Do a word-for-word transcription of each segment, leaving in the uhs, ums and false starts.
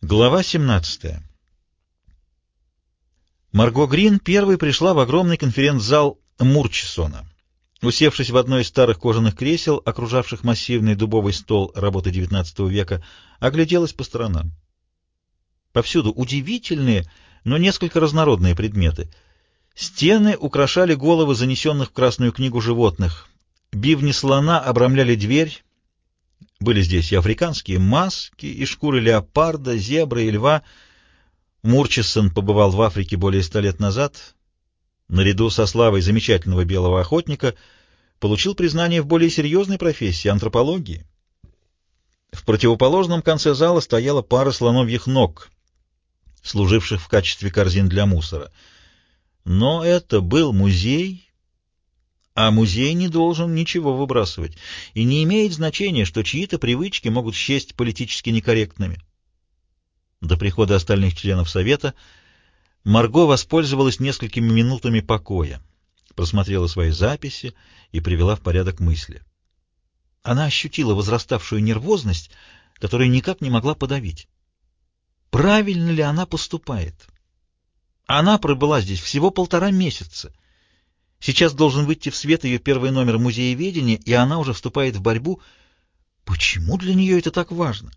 Глава семнадцатая. Марго Грин первой пришла в огромный конференц-зал Мурчисона. Усевшись в одно из старых кожаных кресел, окружавших массивный дубовый стол работы девятнадцатого века, огляделась по сторонам. Повсюду удивительные, но несколько разнородные предметы. Стены украшали головы занесенных в Красную книгу животных. Бивни слона обрамляли дверь. Были здесь и африканские маски, и шкуры леопарда, зебры и льва. Мурчисон побывал в Африке более ста лет назад. Наряду со славой замечательного белого охотника получил признание в более серьезной профессии — антропологии. В противоположном конце зала стояла пара слоновьих ног, служивших в качестве корзин для мусора. Но это был музей, а музей не должен ничего выбрасывать, и не имеет значения, что чьи-то привычки могут счесть политически некорректными. До прихода остальных членов совета Марго воспользовалась несколькими минутами покоя, просмотрела свои записи и привела в порядок мысли. Она ощутила возраставшую нервозность, которую никак не могла подавить. Правильно ли она поступает? Она пробыла здесь всего полтора месяца. Сейчас должен выйти в свет ее первый номер музееведения, и она уже вступает в борьбу. Почему для нее это так важно?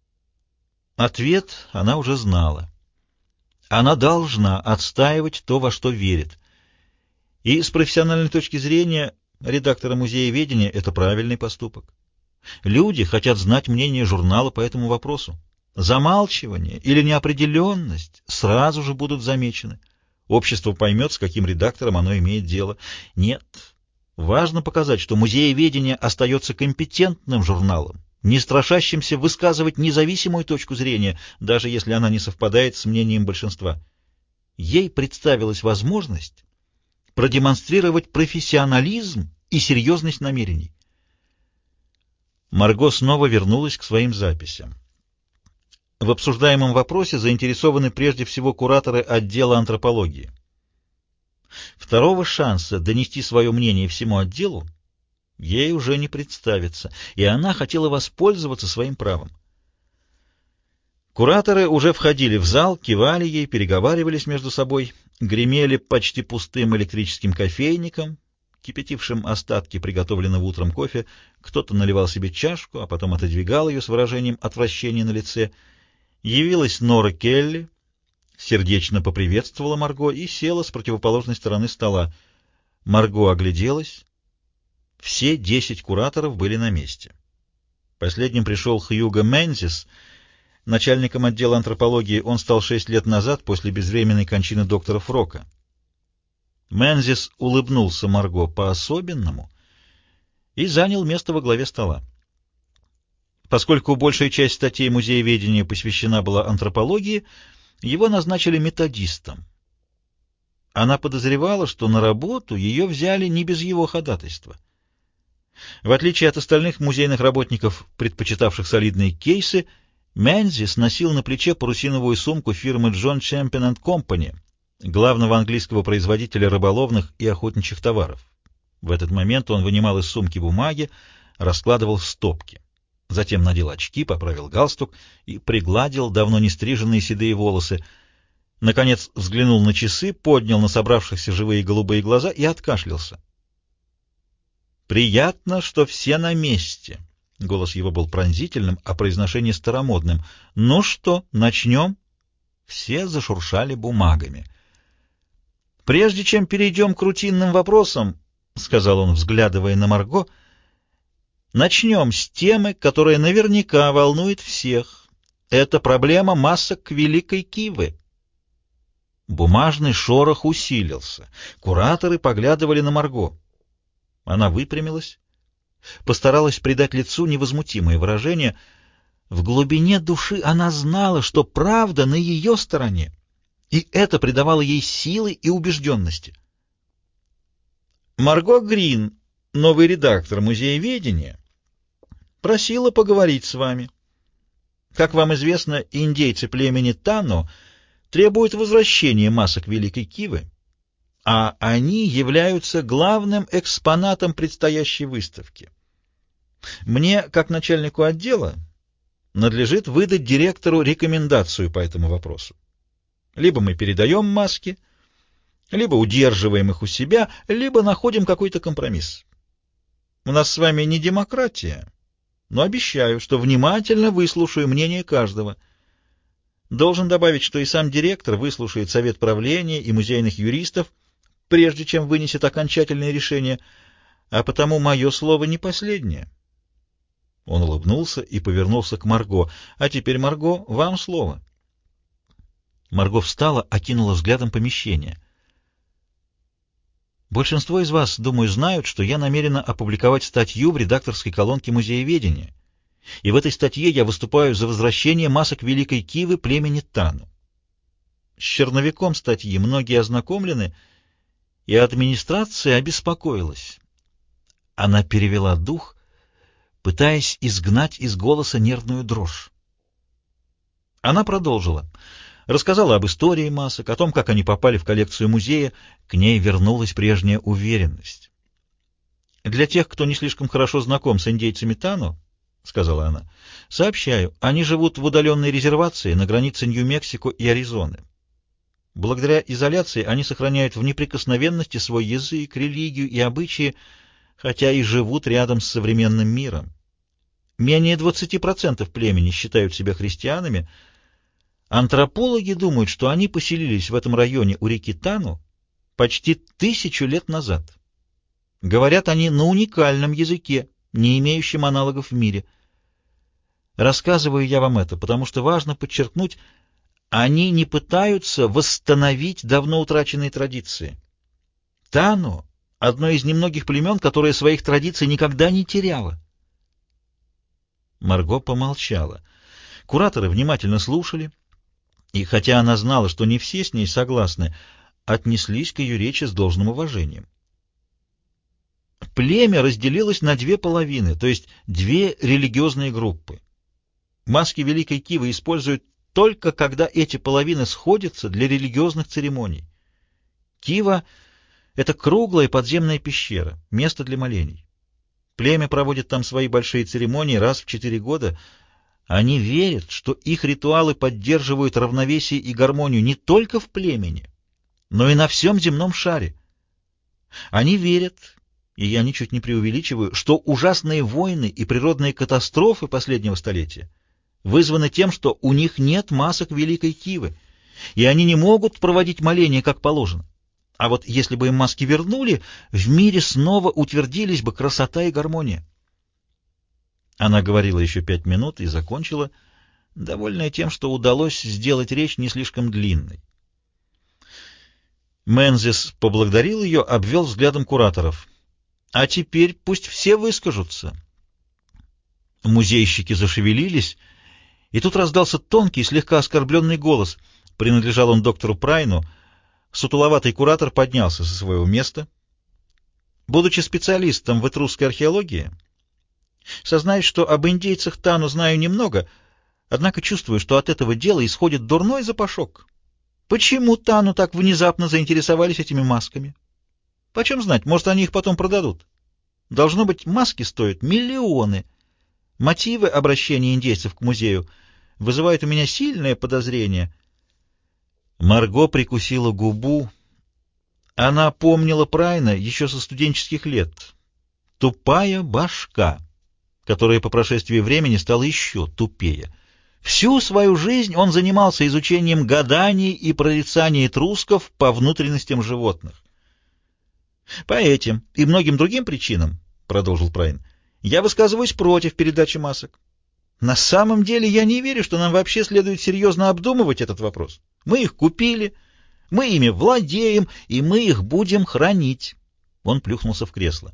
Ответ она уже знала. Она должна отстаивать то, во что верит. И с профессиональной точки зрения редактора музееведения это правильный поступок. Люди хотят знать мнение журнала по этому вопросу. Замалчивание или неопределенность сразу же будут замечены. Общество поймет, с каким редактором оно имеет дело. Нет, важно показать, что музееведение остается компетентным журналом, не страшащимся высказывать независимую точку зрения, даже если она не совпадает с мнением большинства. Ей представилась возможность продемонстрировать профессионализм и серьезность намерений. Марго снова вернулась к своим записям. В обсуждаемом вопросе заинтересованы прежде всего кураторы отдела антропологии. Второго шанса донести свое мнение всему отделу ей уже не представится, и она хотела воспользоваться своим правом. Кураторы уже входили в зал, кивали ей, переговаривались между собой, гремели почти пустым электрическим кофейником, кипятившим остатки приготовленного утром кофе. Кто-то наливал себе чашку, а потом отодвигал ее с выражением отвращения на лице. Явилась Нора Келли, сердечно поприветствовала Марго и села с противоположной стороны стола. Марго огляделась. Все десять кураторов были на месте. Последним пришел Хьюго Мензис, начальником отдела антропологии. Он стал шесть лет назад после безвременной кончины доктора Фрока. Мензис улыбнулся Марго по-особенному и занял место во главе стола. Поскольку большая часть статей музееведения посвящена была антропологии, его назначили методистом. Она подозревала, что на работу ее взяли не без его ходатайства. В отличие от остальных музейных работников, предпочитавших солидные кейсы, Мензис носил на плече парусиновую сумку фирмы John Champion энд Company, главного английского производителя рыболовных и охотничьих товаров. В этот момент он вынимал из сумки бумаги, раскладывал в стопки. Затем надел очки, поправил галстук и пригладил давно не стриженные седые волосы. Наконец взглянул на часы, поднял на собравшихся живые голубые глаза и откашлялся. «Приятно, что все на месте». Голос его был пронзительным, а произношение старомодным. «Ну что, начнем?» Все зашуршали бумагами. «Прежде чем перейдем к рутинным вопросам, — сказал он, взглядывая на Марго, — начнем с темы, которая наверняка волнует всех. Это проблема масок Великой Кивы». Бумажный шорох усилился. Кураторы поглядывали на Марго. Она выпрямилась, постаралась придать лицу невозмутимое выражение. В глубине души она знала, что правда на ее стороне, и это придавало ей силы и убежденности. Марго Грин, новый редактор музееведения, просила поговорить с вами. Как вам известно, индейцы племени Тано требуют возвращения масок Великой Кивы, а они являются главным экспонатом предстоящей выставки. Мне, как начальнику отдела, надлежит выдать директору рекомендацию по этому вопросу. Либо мы передаем маски, либо удерживаем их у себя, либо находим какой-то компромисс. У нас с вами не демократия, но обещаю, что внимательно выслушаю мнение каждого. Должен добавить, что и сам директор выслушает совет правления и музейных юристов, прежде чем вынесет окончательное решение, а потому мое слово не последнее. Он улыбнулся и повернулся к Марго. А теперь, Марго, вам слово. Марго встала, окинула взглядом помещение. Большинство из вас, думаю, знают, что я намерена опубликовать статью в редакторской колонке Музееведения, и в этой статье я выступаю за возвращение масок Великой Кивы племени Тану. С черновиком статьи многие ознакомлены, и администрация обеспокоилась. Она перевела дух, пытаясь изгнать из голоса нервную дрожь. Она продолжила. Рассказала об истории масок, о том, как они попали в коллекцию музея. К ней вернулась прежняя уверенность. «Для тех, кто не слишком хорошо знаком с индейцами Тану, — сказала она, — сообщаю, они живут в удаленной резервации на границе Нью-Мексико и Аризоны. Благодаря изоляции они сохраняют в неприкосновенности свой язык, религию и обычаи, хотя и живут рядом с современным миром. Менее двадцати процентов племени считают себя христианами. Антропологи думают, что они поселились в этом районе у реки Тану почти тысячу лет назад. Говорят они на уникальном языке, не имеющем аналогов в мире. Рассказываю я вам это, потому что важно подчеркнуть, они не пытаются восстановить давно утраченные традиции. Тану — одно из немногих племен, которое своих традиций никогда не теряло. Марго помолчала. Кураторы внимательно слушали, и хотя она знала, что не все с ней согласны, отнеслись к ее речи с должным уважением. Племя разделилось на две половины, то есть две религиозные группы. Маски Великой Кивы используют только когда эти половины сходятся для религиозных церемоний. Кива — это круглая подземная пещера, место для молений. Племя проводит там свои большие церемонии раз в четыре года. Они верят, что их ритуалы поддерживают равновесие и гармонию не только в племени, но и на всем земном шаре. Они верят, и я ничуть не преувеличиваю, что ужасные войны и природные катастрофы последнего столетия вызваны тем, что у них нет масок Великой Кивы, и они не могут проводить моления как положено. А вот если бы им маски вернули, в мире снова утвердились бы красота и гармония. Она говорила еще пять минут и закончила, довольная тем, что удалось сделать речь не слишком длинной. Мензис поблагодарил ее, обвел взглядом кураторов. «А теперь пусть все выскажутся». Музейщики зашевелились, и тут раздался тонкий, слегка оскорбленный голос. Принадлежал он доктору Прайну. Сутуловатый куратор поднялся со своего места. Будучи специалистом в этрусской археологии, сознаюсь, что об индейцах Тану знаю немного, однако чувствую, что от этого дела исходит дурной запашок. Почему Тану так внезапно заинтересовались этими масками? Почем знать, может, они их потом продадут? Должно быть, маски стоят миллионы. Мотивы обращения индейцев к музею вызывают у меня сильное подозрение. Марго прикусила губу. Она помнила Прайна еще со студенческих лет. Тупая башка, которая по прошествии времени стала еще тупее. Всю свою жизнь он занимался изучением гаданий и прорицаний этрусков по внутренностям животных. По этим и многим другим причинам, — продолжил Прайн, — я высказываюсь против передачи масок. На самом деле я не верю, что нам вообще следует серьезно обдумывать этот вопрос. Мы их купили, мы ими владеем, и мы их будем хранить. Он плюхнулся в кресло.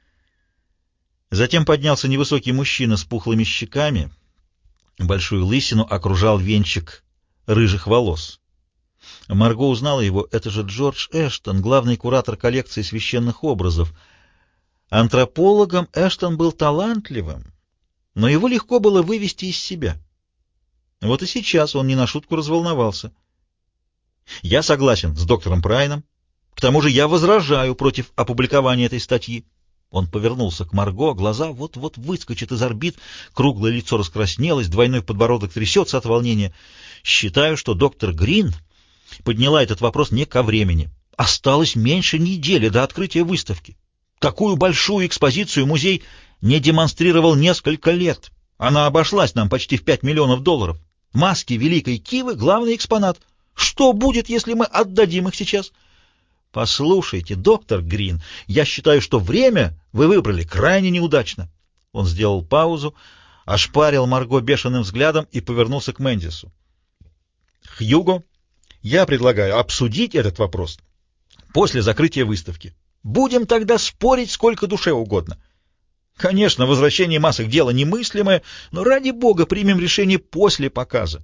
Затем поднялся невысокий мужчина с пухлыми щеками. Большую лысину окружал венчик рыжих волос. Марго узнала его. Это же Джордж Эштон, главный куратор коллекции священных образов. Антропологом Эштон был талантливым, но его легко было вывести из себя. Вот и сейчас он не на шутку разволновался. Я согласен с доктором Прайном. К тому же я возражаю против опубликования этой статьи. Он повернулся к Марго, глаза вот-вот выскочат из орбит, круглое лицо раскраснелось, двойной подбородок трясется от волнения. Считаю, что доктор Грин подняла этот вопрос не ко времени. Осталось меньше недели до открытия выставки. Такую большую экспозицию музей не демонстрировал несколько лет. Она обошлась нам почти в пять миллионов долларов. Маски Великой Кивы — главный экспонат. Что будет, если мы отдадим их сейчас? Послушайте, доктор Грин, я считаю, что время вы выбрали крайне неудачно. Он сделал паузу, ошпарил Марго бешеным взглядом и повернулся к Мендису. Хьюго, я предлагаю обсудить этот вопрос после закрытия выставки. Будем тогда спорить сколько душе угодно. Конечно, возвращение масок — дело немыслимое, но ради бога примем решение после показа.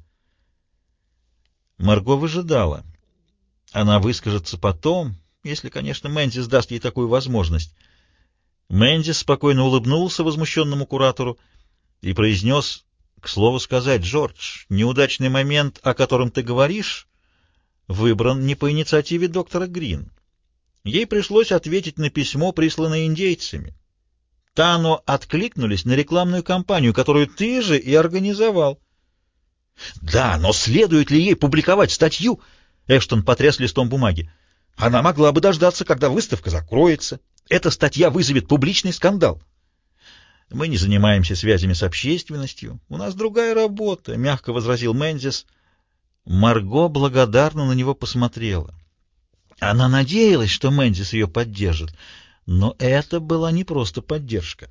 Марго выжидала. Она выскажется потом, если, конечно, Мендис даст ей такую возможность. Мендис спокойно улыбнулся возмущенному куратору и произнес: «К слову сказать, Джордж, неудачный момент, о котором ты говоришь, выбран не по инициативе доктора Грин. Ей пришлось ответить на письмо, присланное индейцами. Тано откликнулись на рекламную кампанию, которую ты же и организовал». «Да, но следует ли ей публиковать статью?» Эштон потряс листом бумаги. «Она могла бы дождаться, когда выставка закроется. Эта статья вызовет публичный скандал». «Мы не занимаемся связями с общественностью. У нас другая работа», — мягко возразил Мендис. Марго благодарно на него посмотрела. Она надеялась, что Мендис ее поддержит, но это была не просто поддержка.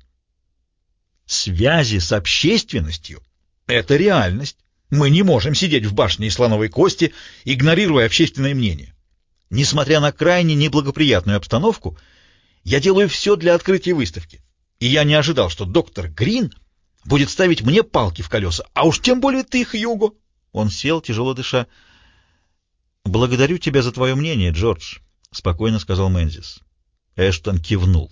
«Связи с общественностью — это реальность. Мы не можем сидеть в башне из слоновой кости, игнорируя общественное мнение. Несмотря на крайне неблагоприятную обстановку, я делаю все для открытия выставки. И я не ожидал, что доктор Грин будет ставить мне палки в колеса, а уж тем более ты, Хьюго». Он сел, тяжело дыша. «Благодарю тебя за твое мнение, Джордж», — спокойно сказал Мендис. Эштон кивнул.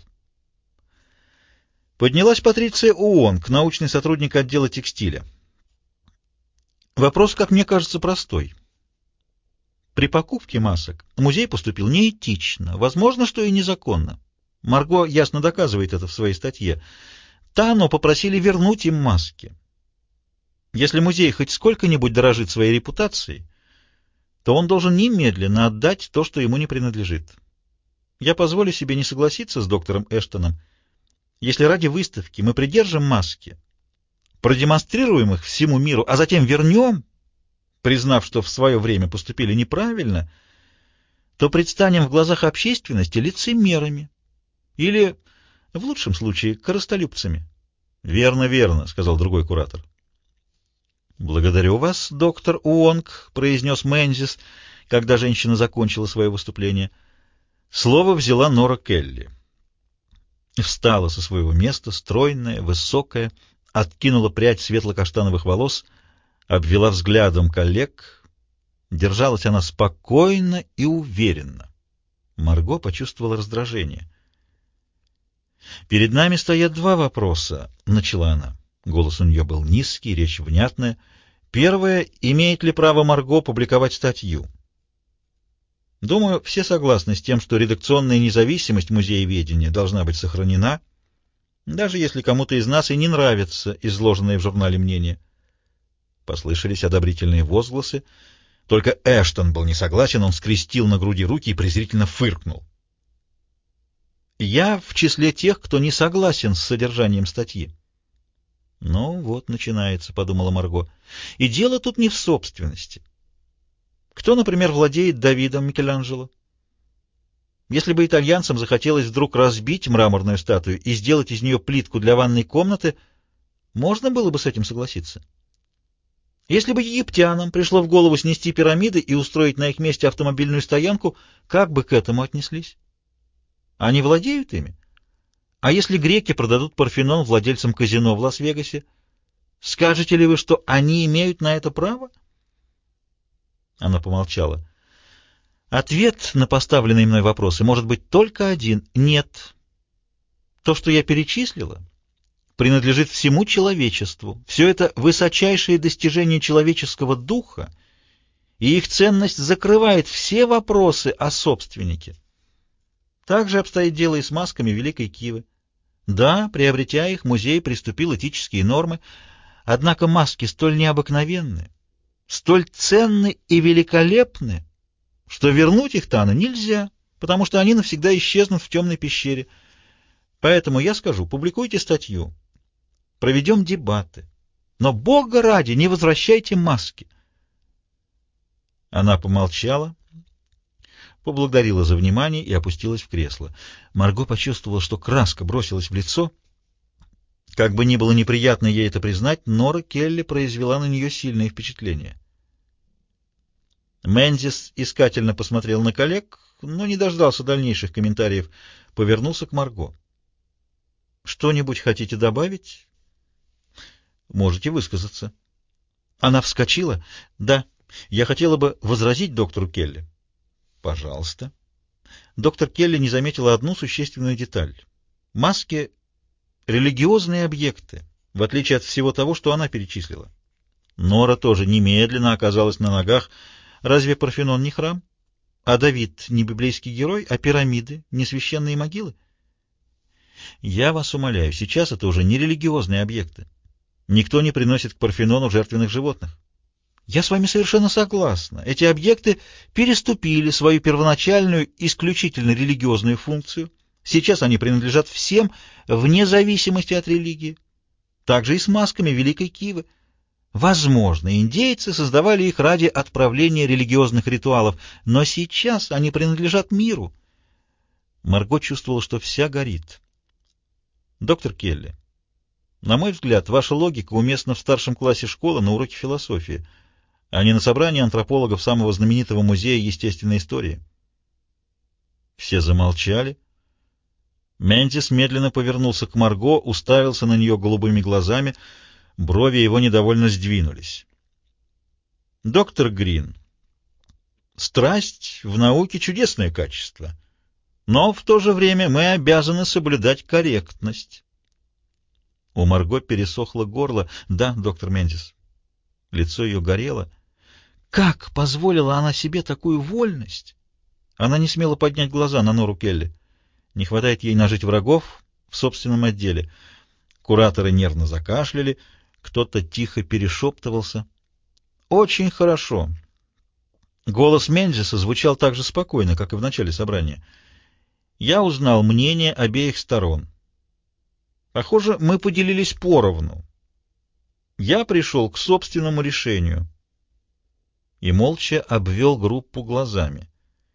Поднялась Патриция Уонг, научный сотрудник отдела текстиля. Вопрос, как мне кажется, простой. При покупке масок музей поступил неэтично, возможно, что и незаконно. Марго ясно доказывает это в своей статье. Тано попросили вернуть им маски. Если музей хоть сколько-нибудь дорожит своей репутацией, то он должен немедленно отдать то, что ему не принадлежит. Я позволю себе не согласиться с доктором Эштоном. Если ради выставки мы придержим маски, продемонстрируем их всему миру, а затем вернем, признав, что в свое время поступили неправильно, то предстанем в глазах общественности лицемерами или, в лучшем случае, корыстолюбцами. — Верно, верно, — сказал другой куратор. — Благодарю вас, доктор Уонг, — произнес Мендис, когда женщина закончила свое выступление. Слово взяла Нора Келли. Встала со своего места, стройная, высокая, откинула прядь светло-каштановых волос, обвела взглядом коллег. Держалась она спокойно и уверенно. Марго почувствовала раздражение. «Перед нами стоят два вопроса», — начала она. Голос у нее был низкий, речь внятная. «Первое, имеет ли право Марго публиковать статью? Думаю, все согласны с тем, что редакционная независимость музееведения должна быть сохранена, даже если кому-то из нас и не нравится изложенное в журнале мнение». Послышались одобрительные возгласы. Только Эштон был не согласен, он скрестил на груди руки и презрительно фыркнул. «Я в числе тех, кто не согласен с содержанием статьи». «Ну вот, начинается», — подумала Марго. «И дело тут не в собственности. Кто, например, владеет Давидом Микеланджело? Если бы итальянцам захотелось вдруг разбить мраморную статую и сделать из нее плитку для ванной комнаты, можно было бы с этим согласиться. Если бы египтянам пришло в голову снести пирамиды и устроить на их месте автомобильную стоянку, как бы к этому отнеслись? Они владеют ими? А если греки продадут Парфенон владельцам казино в Лас-Вегасе, скажете ли вы, что они имеют на это право?» Она помолчала. «Ответ на поставленные мной вопросы может быть только один — нет. То, что я перечислила, принадлежит всему человечеству. Все это высочайшие достижения человеческого духа, и их ценность закрывает все вопросы о собственнике. Так же обстоит дело и с масками Великой Кивы. Да, приобретя их, музей приступил этические нормы, однако маски столь необыкновенны, столь ценны и великолепны, что вернуть их Тана нельзя, потому что они навсегда исчезнут в темной пещере. Поэтому я скажу, публикуйте статью, проведем дебаты, но, Бога ради, не возвращайте маски. Она помолчала, поблагодарила за внимание и опустилась в кресло. Марго почувствовала, что краска бросилась в лицо. Как бы ни было неприятно ей это признать, Нора Келли произвела на нее сильное впечатление. Мензис искательно посмотрел на коллег, но не дождался дальнейших комментариев, повернулся к Марго. «Что-нибудь хотите добавить?» «Можете высказаться». Она вскочила. «Да, я хотела бы возразить доктору Келли». «Пожалуйста». Доктор Келли не заметила одну существенную деталь. Маски — религиозные объекты, в отличие от всего того, что она перечислила. Нора тоже немедленно оказалась на ногах. Разве Парфенон не храм? А Давид не библейский герой, а пирамиды не священные могилы? Я вас умоляю, сейчас это уже не религиозные объекты. Никто не приносит к Парфенону жертвенных животных. Я с вами совершенно согласна. Эти объекты переступили свою первоначальную, исключительно религиозную функцию. Сейчас они принадлежат всем, вне зависимости от религии. Так же и с масками Великой Кивы. Возможно, индейцы создавали их ради отправления религиозных ритуалов, но сейчас они принадлежат миру. Марго чувствовала, что вся горит. Доктор Келли, на мой взгляд, ваша логика уместна в старшем классе школы на уроке философии, а не на собрании антропологов самого знаменитого музея естественной истории. Все замолчали. Ментис медленно повернулся к Марго, уставился на нее голубыми глазами, брови его недовольно сдвинулись. «Доктор Грин, страсть в науке — чудесное качество, но в то же время мы обязаны соблюдать корректность». У Марго пересохло горло. «Да, доктор Мендис». Лицо ее горело. Как позволила она себе такую вольность? Она не смела поднять глаза на Нору Келли. Не хватает ей нажить врагов в собственном отделе. Кураторы нервно закашляли, кто-то тихо перешептывался. «Очень хорошо». Голос Мензиса звучал так же спокойно, как и в начале собрания. «Я узнал мнение обеих сторон. Похоже, мы поделились поровну. Я пришел к собственному решению». И молча обвел группу глазами.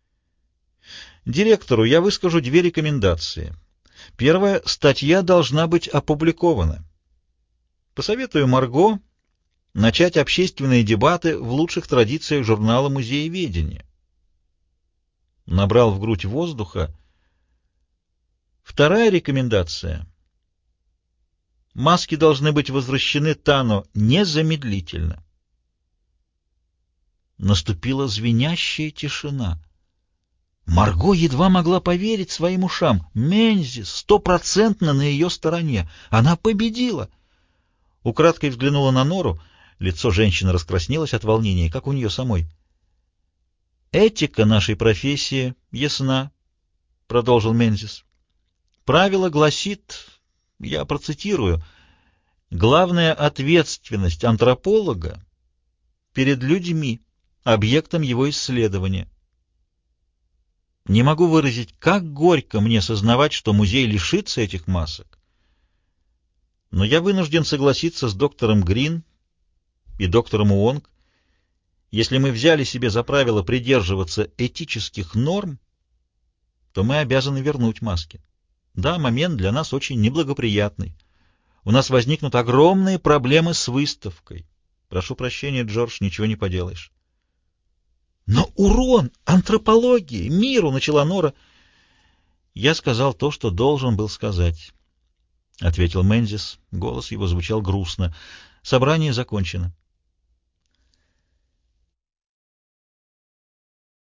«Директору я выскажу две рекомендации. Первая — статья должна быть опубликована. Посоветую Марго начать общественные дебаты в лучших традициях журнала «Музееведение». Набрал в грудь воздуха. Вторая рекомендация. Маски должны быть возвращены Тану незамедлительно. Наступила звенящая тишина. Марго едва могла поверить своим ушам. Мензи стопроцентно на ее стороне. Она победила. Украдкой взглянула на Нору. Лицо женщины раскраснелось от волнения, как у нее самой. «Этика нашей профессии ясна», — продолжил Мензис. «Правило гласит, я процитирую, главная ответственность антрополога перед людьми, объектом его исследования. Не могу выразить, как горько мне сознавать, что музей лишится этих масок, но я вынужден согласиться с доктором Грин и доктором Уонг. Если мы взяли себе за правило придерживаться этических норм, то мы обязаны вернуть маски. Да, момент для нас очень неблагоприятный. У нас возникнут огромные проблемы с выставкой. Прошу прощения, Джордж, ничего не поделаешь». «Но урон антропологии, миру!» — начала Нора. «Я сказал то, что должен был сказать», — ответил Мензис. Голос его звучал грустно. «Собрание закончено.